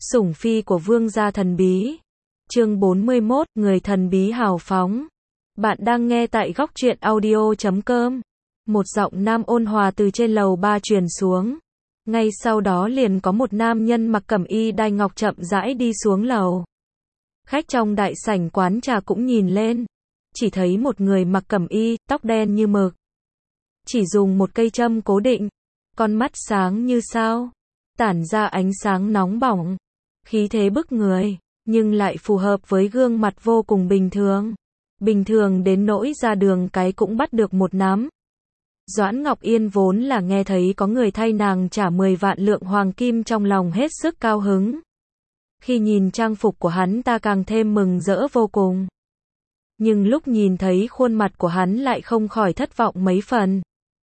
Sủng phi của vương gia thần bí. Chương 41, người thần bí hào phóng. Bạn đang nghe tại góc truyện audio.com. Một giọng nam ôn hòa từ trên lầu 3 truyền xuống. Ngay sau đó liền có một nam nhân mặc cẩm y đai ngọc chậm rãi đi xuống lầu. Khách trong đại sảnh quán trà cũng nhìn lên. Chỉ thấy một người mặc cẩm y, tóc đen như mực. Chỉ dùng một cây châm cố định. Con mắt sáng như sao. Tản ra ánh sáng nóng bỏng. Khí thế bức người, nhưng lại phù hợp với gương mặt vô cùng bình thường. Bình thường đến nỗi ra đường cái cũng bắt được một nắm. Doãn Ngọc Yên vốn là nghe thấy có người thay nàng trả 10 vạn lượng hoàng kim trong lòng hết sức cao hứng. Khi nhìn trang phục của hắn ta càng thêm mừng rỡ vô cùng. Nhưng lúc nhìn thấy khuôn mặt của hắn lại không khỏi thất vọng mấy phần.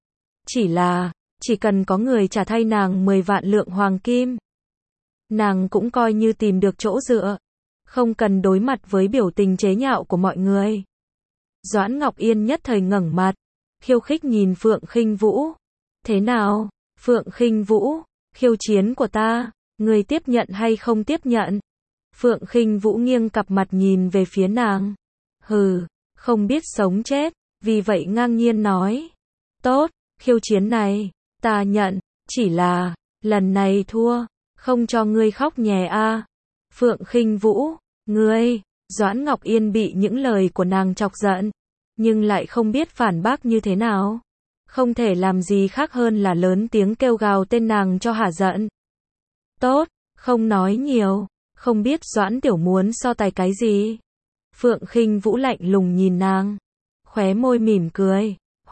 Chỉ cần có người trả thay nàng 10 vạn lượng hoàng kim, nàng cũng coi như tìm được chỗ dựa, không cần đối mặt với biểu tình chế nhạo của mọi người. Doãn Ngọc Yên nhất thời ngẩng mặt, khiêu khích nhìn Phượng Khinh Vũ. Thế nào, Phượng Khinh Vũ, khiêu chiến của ta, ngươi tiếp nhận hay không tiếp nhận? Phượng Khinh Vũ nghiêng cặp mặt nhìn về phía nàng. Hừ, không biết sống chết, vì vậy ngang nhiên nói. Tốt, khiêu chiến này, ta nhận, chỉ là, lần này thua, không cho ngươi khóc nhè a. Phượng Khinh Vũ, ngươi, Doãn Ngọc Yên bị những lời của nàng chọc giận, nhưng lại không biết phản bác như thế nào. Không thể làm gì khác hơn là lớn tiếng kêu gào tên nàng cho hả giận. Tốt, không nói nhiều, không biết Doãn tiểu muốn so tài cái gì? Phượng Khinh Vũ lạnh lùng nhìn nàng, khóe môi mỉm cười.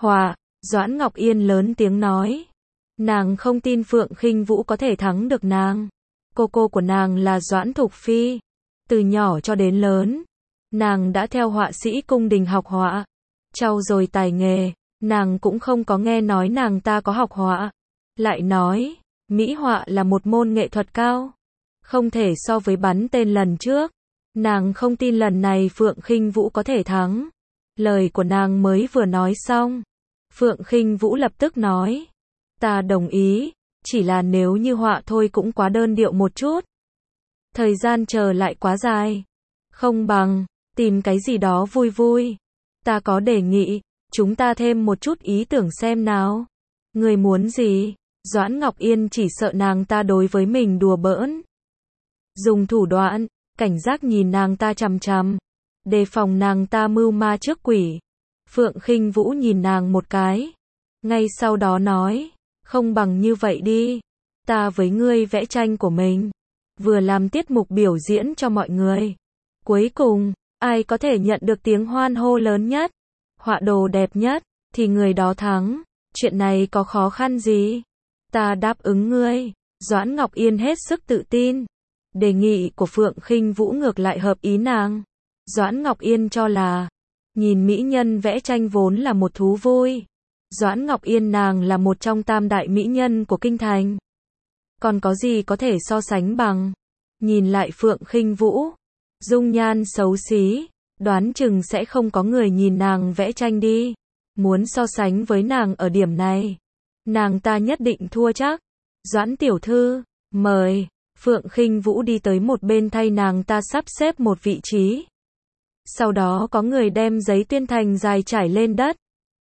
Doãn Ngọc Yên lớn tiếng nói. Nàng không tin Phượng Khinh Vũ có thể thắng được nàng. Cô của nàng là Doãn Thục Phi. Từ nhỏ cho đến lớn, nàng đã theo họa sĩ cung đình học họa, trau dồi tài nghề. Nàng cũng không có nghe nói nàng ta có học họa. Lại nói, mỹ họa là một môn nghệ thuật cao, không thể so với bắn tên lần trước. Nàng không tin lần này Phượng Khinh Vũ có thể thắng. Lời của nàng mới vừa nói xong, Phượng Khinh Vũ lập tức nói. Ta đồng ý, chỉ là nếu như họa thôi cũng quá đơn điệu một chút. Thời gian chờ lại quá dài. Không bằng, tìm cái gì đó vui vui. Ta có đề nghị, chúng ta thêm một chút ý tưởng xem nào. Người muốn gì? Doãn Ngọc Yên chỉ sợ nàng ta đối với mình đùa bỡn. Dùng thủ đoạn, cảnh giác nhìn nàng ta chằm chằm. Đề phòng nàng ta mưu ma trước quỷ. Phượng Khinh Vũ nhìn nàng một cái. Ngay sau đó nói. Không bằng như vậy đi. Ta với ngươi vẽ tranh của mình. Vừa làm tiết mục biểu diễn cho mọi người. Cuối cùng, ai có thể nhận được tiếng hoan hô lớn nhất, họa đồ đẹp nhất, thì người đó thắng. Chuyện này có khó khăn gì? Ta đáp ứng ngươi. Doãn Ngọc Yên hết sức tự tin. Đề nghị của Phượng Khinh Vũ ngược lại hợp ý nàng. Doãn Ngọc Yên cho là, nhìn mỹ nhân vẽ tranh vốn là một thú vui. Doãn Ngọc Yên nàng là một trong tam đại mỹ nhân của kinh thành. Còn có gì có thể so sánh bằng. Nhìn lại Phượng Khinh Vũ, dung nhan xấu xí, đoán chừng sẽ không có người nhìn nàng vẽ tranh đi. Muốn so sánh với nàng ở điểm này, nàng ta nhất định thua chắc. Doãn tiểu thư, mời. Phượng Khinh Vũ đi tới một bên thay nàng ta sắp xếp một vị trí. Sau đó có người đem giấy tuyên thành dài trải lên đất.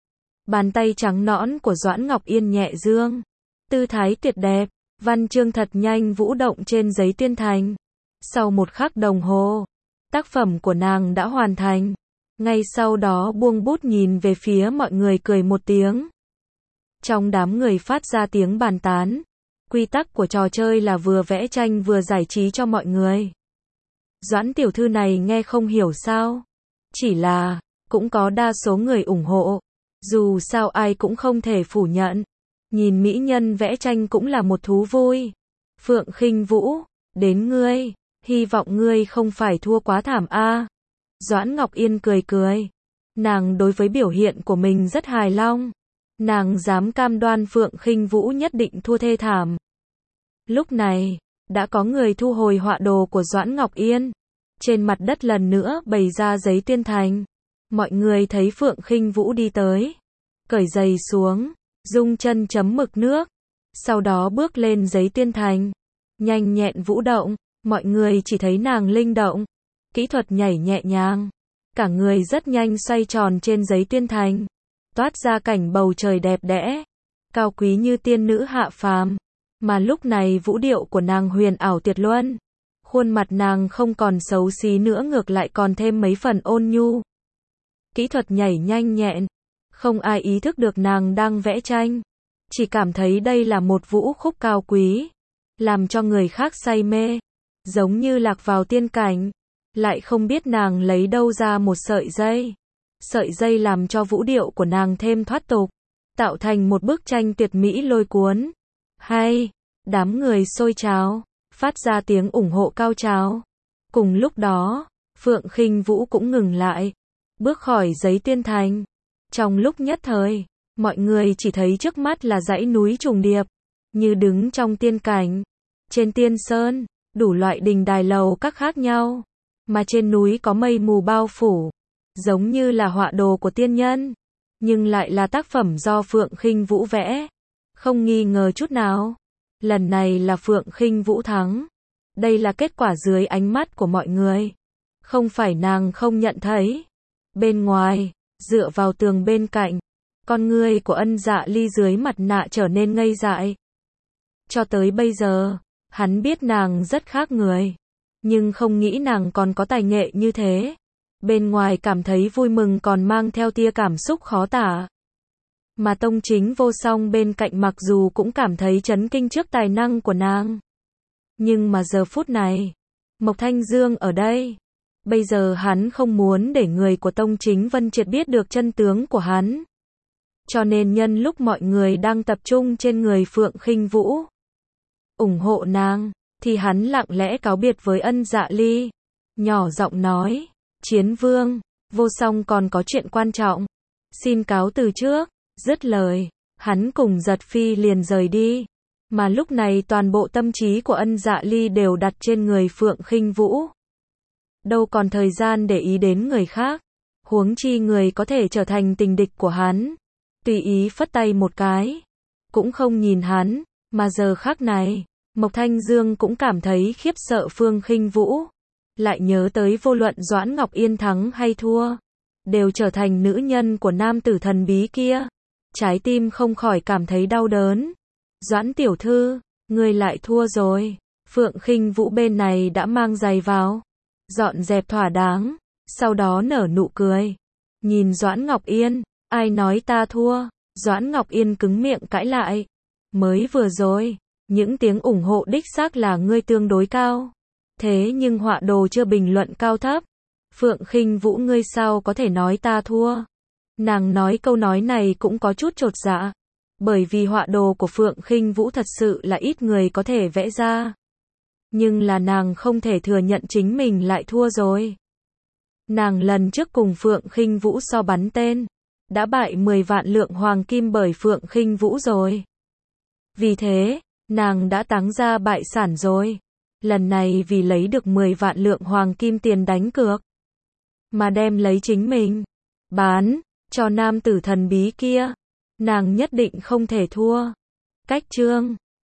Bàn tay trắng nõn của Doãn Ngọc Yên nhẹ dương, tư thái tuyệt đẹp, văn chương thật nhanh vũ động trên giấy tuyên thành. Sau một khắc đồng hồ, tác phẩm của nàng đã hoàn thành. Ngay sau đó buông bút nhìn về phía mọi người cười một tiếng. Trong đám người phát ra tiếng bàn tán. Quy tắc của trò chơi là vừa vẽ tranh vừa giải trí cho mọi người. Doãn tiểu thư này nghe không hiểu sao? Chỉ là, cũng có đa số người ủng hộ. Dù sao ai cũng không thể phủ nhận. Nhìn mỹ nhân vẽ tranh cũng là một thú vui. Phượng Khinh Vũ, đến ngươi, hy vọng ngươi không phải thua quá thảm a. Doãn Ngọc Yên cười cười. Nàng đối với biểu hiện của mình rất hài lòng. Nàng dám cam đoan Phượng Khinh Vũ nhất định thua thê thảm. Lúc này, đã có người thu hồi họa đồ của Doãn Ngọc Yên. Trên mặt đất lần nữa bày ra giấy tuyên thành. Mọi người thấy Phượng Khinh Vũ đi tới, cởi giày xuống, dung chân chấm mực nước, sau đó bước lên giấy tuyên thành, nhanh nhẹn vũ động, Mọi người chỉ thấy nàng linh động, kỹ thuật nhảy nhẹ nhàng, cả người rất nhanh xoay tròn trên giấy tuyên thành, toát ra cảnh bầu trời đẹp đẽ, cao quý như tiên nữ hạ phàm. Mà lúc này vũ điệu của nàng huyền ảo tuyệt luân, khuôn mặt nàng không còn xấu xí nữa, ngược lại còn thêm mấy phần ôn nhu. Kỹ thuật nhảy nhanh nhẹn, không ai ý thức được nàng đang vẽ tranh, chỉ cảm thấy đây là một vũ khúc cao quý, làm cho người khác say mê, giống như lạc vào tiên cảnh, lại không biết nàng lấy đâu ra một sợi dây làm cho vũ điệu của nàng thêm thoát tục, tạo thành một bức tranh tuyệt mỹ lôi cuốn. Hay, đám người xôi trào, phát ra tiếng ủng hộ cao trào. Cùng lúc đó, Phượng Khinh Vũ cũng ngừng lại, bước khỏi giấy tuyên thành. Trong lúc nhất thời, mọi người chỉ thấy trước mắt là dãy núi trùng điệp, như đứng trong tiên cảnh. Trên tiên sơn, đủ loại đình đài lầu các khác nhau, mà trên núi có mây mù bao phủ, giống như là họa đồ của tiên nhân, nhưng lại là tác phẩm do Phượng Khinh Vũ vẽ. Không nghi ngờ chút nào, lần này là Phượng Khinh Vũ thắng. Đây là kết quả dưới ánh mắt của mọi người, không phải nàng không nhận thấy. Bên ngoài, dựa vào tường bên cạnh, con ngươi của Ân Dạ Ly dưới mặt nạ trở nên ngây dại. Cho tới bây giờ, hắn biết nàng rất khác người, nhưng không nghĩ nàng còn có tài nghệ như thế. Bên ngoài cảm thấy vui mừng còn mang theo tia cảm xúc khó tả. Mà Tông Chính Vô Song bên cạnh mặc dù cũng cảm thấy chấn kinh trước tài năng của nàng. Nhưng mà giờ phút này, Mộc Thanh Dương ở đây. Bây giờ hắn không muốn để người của Tông Chính Vân Triệt biết được chân tướng của hắn. Cho nên nhân lúc mọi người đang tập trung trên người Phượng Khinh Vũ, ủng hộ nàng, thì hắn lặng lẽ cáo biệt với Ân Dạ Ly. Nhỏ giọng nói, Chiến Vương, Vô Song còn có chuyện quan trọng. Xin cáo từ trước. Dứt lời, hắn cùng Giật Phi liền rời đi. Mà lúc này toàn bộ tâm trí của Ân Dạ Ly đều đặt trên người Phượng Khinh Vũ. Đâu còn thời gian để ý đến người khác, huống chi người có thể trở thành tình địch của hắn. Tùy ý phất tay một cái, cũng không nhìn hắn, mà giờ khắc này, Mộc Thanh Dương cũng cảm thấy khiếp sợ Phượng Khinh Vũ. Lại nhớ tới vô luận Doãn Ngọc Yên thắng hay thua, đều trở thành nữ nhân của nam tử thần bí kia. Trái tim không khỏi cảm thấy đau đớn. Doãn tiểu thư, ngươi lại thua rồi. Phượng Khinh Vũ bên này đã mang giày vào, dọn dẹp thỏa đáng, sau đó nở nụ cười. Nhìn Doãn Ngọc Yên, ai nói ta thua? Doãn Ngọc Yên cứng miệng cãi lại. Mới vừa rồi, những tiếng ủng hộ đích xác là ngươi tương đối cao. Thế nhưng họa đồ chưa bình luận cao thấp. Phượng Khinh Vũ, ngươi sao có thể nói ta thua? Nàng nói câu nói này cũng có chút chột dạ, bởi vì họa đồ của Phượng Khinh Vũ thật sự là ít người có thể vẽ ra. Nhưng là nàng không thể thừa nhận chính mình lại thua rồi. Nàng lần trước cùng Phượng Khinh Vũ so bắn tên, đã bại 10 vạn lượng hoàng kim bởi Phượng Khinh Vũ rồi. Vì thế, nàng đã táng ra bại sản rồi. Lần này vì lấy được 10 vạn lượng hoàng kim tiền đánh cược, mà đem lấy chính mình bán cho nam tử thần bí kia, nàng nhất định không thể thua. Cách chương